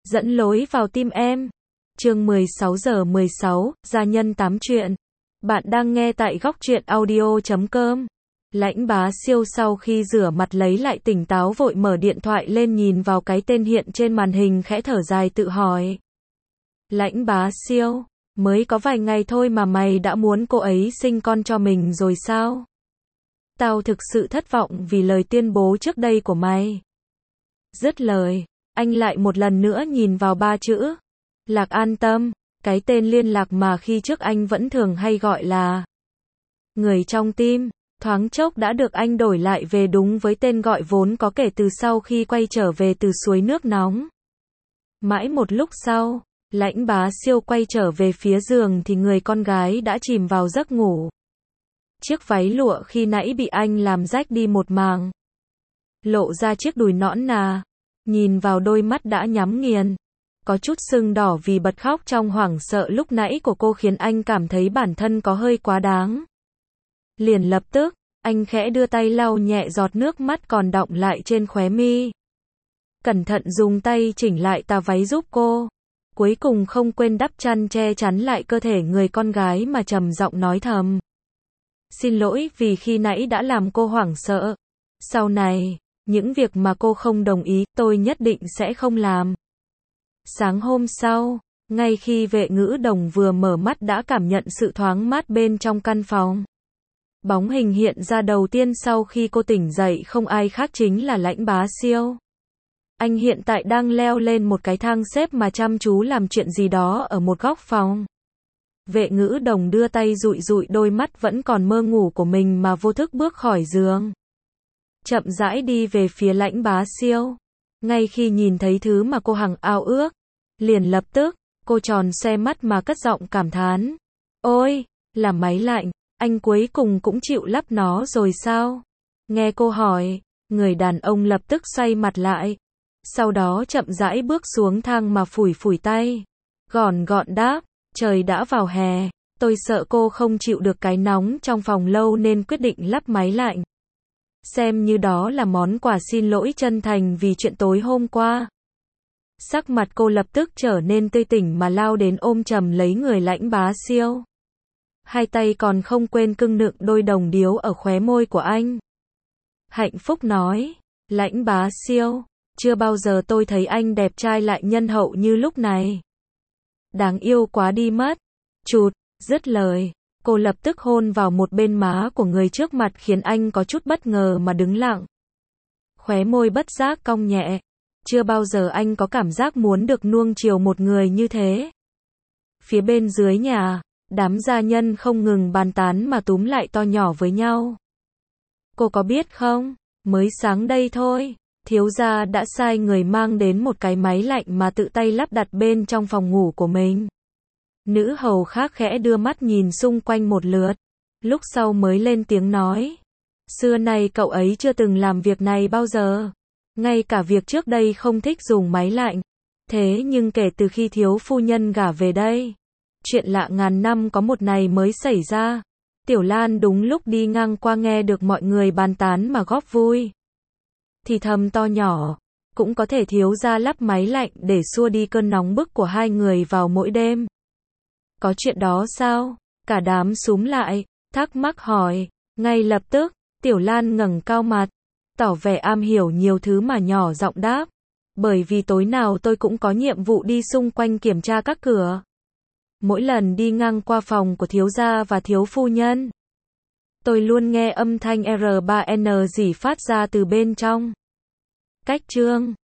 Dẫn lối vào tim em. Chương 16:16, gia nhân 8 chuyện. Bạn đang nghe tại góc truyện audio.com. Lãnh Bá Siêu sau khi rửa mặt lấy lại tỉnh táo vội mở điện thoại lên nhìn vào cái tên hiện trên màn hình khẽ thở dài tự hỏi. Lãnh Bá Siêu, mới có vài ngày thôi mà mày đã muốn cô ấy sinh con cho mình rồi sao? Tao thực sự thất vọng vì lời tuyên bố trước đây của mày. Dứt lời, anh lại một lần nữa nhìn vào 3 chữ. Lạc An Tâm, cái tên liên lạc mà khi trước anh vẫn thường hay gọi là người trong tim, thoáng chốc đã được anh đổi lại về đúng với tên gọi vốn có kể từ sau khi quay trở về từ suối nước nóng. Mãi một lúc sau, Lãnh Bá Siêu quay trở về phía giường thì người con gái đã chìm vào giấc ngủ. Chiếc váy lụa khi nãy bị anh làm rách đi một mảng, lộ ra chiếc đùi nõn nà, nhìn vào đôi mắt đã nhắm nghiền, có chút sưng đỏ vì bật khóc trong hoảng sợ lúc nãy của cô khiến anh cảm thấy bản thân có hơi quá đáng. Liền lập tức, anh khẽ đưa tay lau nhẹ giọt nước mắt còn đọng lại trên khóe mi. Cẩn thận dùng tay chỉnh lại tà váy giúp cô. Cuối cùng không quên đắp chăn che chắn lại cơ thể người con gái mà trầm giọng nói thầm. Xin lỗi vì khi nãy đã làm cô hoảng sợ. Sau này, những việc mà cô không đồng ý, tôi nhất định sẽ không làm. Sáng hôm sau, ngay khi Vệ Ngữ Đồng vừa mở mắt đã cảm nhận sự thoáng mát bên trong căn phòng. Bóng hình hiện ra đầu tiên sau khi cô tỉnh dậy không ai khác chính là Lãnh Bá Siêu. Anh hiện tại đang leo lên một cái thang xếp mà chăm chú làm chuyện gì đó ở một góc phòng. Vệ Ngữ Đồng đưa tay dụi dụi đôi mắt vẫn còn mơ ngủ của mình mà vô thức bước khỏi giường. Chậm rãi đi về phía Lãnh Bá Siêu. Ngay khi nhìn thấy thứ mà cô hằng ao ước, liền lập tức, cô tròn xoe mắt mà cất giọng cảm thán. Ôi, là máy lạnh, anh cuối cùng cũng chịu lắp nó rồi sao? Nghe cô hỏi, người đàn ông lập tức xoay mặt lại. Sau đó chậm rãi bước xuống thang mà phủi phủi tay. Gọn gọn đáp, trời đã vào hè, tôi sợ cô không chịu được cái nóng trong phòng lâu nên quyết định lắp máy lạnh. Xem như đó là món quà xin lỗi chân thành vì chuyện tối hôm qua. Sắc mặt cô lập tức trở nên tươi tỉnh mà lao đến ôm chầm lấy người Lãnh Bá Siêu. Hai tay còn không quên cưng nựng đôi đồng điếu ở khóe môi của anh. Hạnh phúc nói, Lãnh Bá Siêu, chưa bao giờ tôi thấy anh đẹp trai lại nhân hậu như lúc này. Đáng yêu quá đi mất. Chụt, dứt lời, cô lập tức hôn vào một bên má của người trước mặt khiến anh có chút bất ngờ mà đứng lặng. Khóe môi bất giác cong nhẹ. Chưa bao giờ anh có cảm giác muốn được nuông chiều một người như thế. Phía bên dưới nhà, đám gia nhân không ngừng bàn tán mà túm lại to nhỏ với nhau. Cô có biết không, mới sáng đây thôi, thiếu gia đã sai người mang đến một cái máy lạnh mà tự tay lắp đặt bên trong phòng ngủ của mình. Nữ hầu khác khẽ đưa mắt nhìn xung quanh một lượt, lúc sau mới lên tiếng nói. Xưa nay cậu ấy chưa từng làm việc này bao giờ. Ngay cả việc trước đây không thích dùng máy lạnh. Thế nhưng kể từ khi thiếu phu nhân gả về đây, chuyện lạ ngàn năm có một này mới xảy ra. Tiểu Lan đúng lúc đi ngang qua nghe được mọi người bàn tán mà góp vui. Thì thầm to nhỏ, cũng có thể thiếu gia lắp máy lạnh để xua đi cơn nóng bức của hai người vào mỗi đêm. Có chuyện đó sao? Cả đám xúm lại, thắc mắc hỏi. Ngay lập tức, Tiểu Lan ngẩng cao mặt, tỏ vẻ am hiểu nhiều thứ mà nhỏ giọng đáp. Bởi vì tối nào tôi cũng có nhiệm vụ đi xung quanh kiểm tra các cửa. Mỗi lần đi ngang qua phòng của thiếu gia và thiếu phu nhân, tôi luôn nghe âm thanh R3N gì phát ra từ bên trong. Cách chương